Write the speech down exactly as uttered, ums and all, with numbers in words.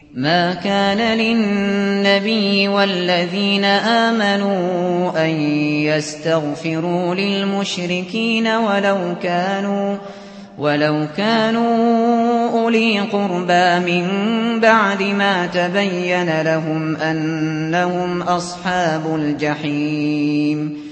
ما كان للنبي والذين آمنوا أن يستغفروا للمشركين ولو كانوا ولو كانوا أولي قربى من بعد ما تبين لهم أنهم أصحاب الجحيم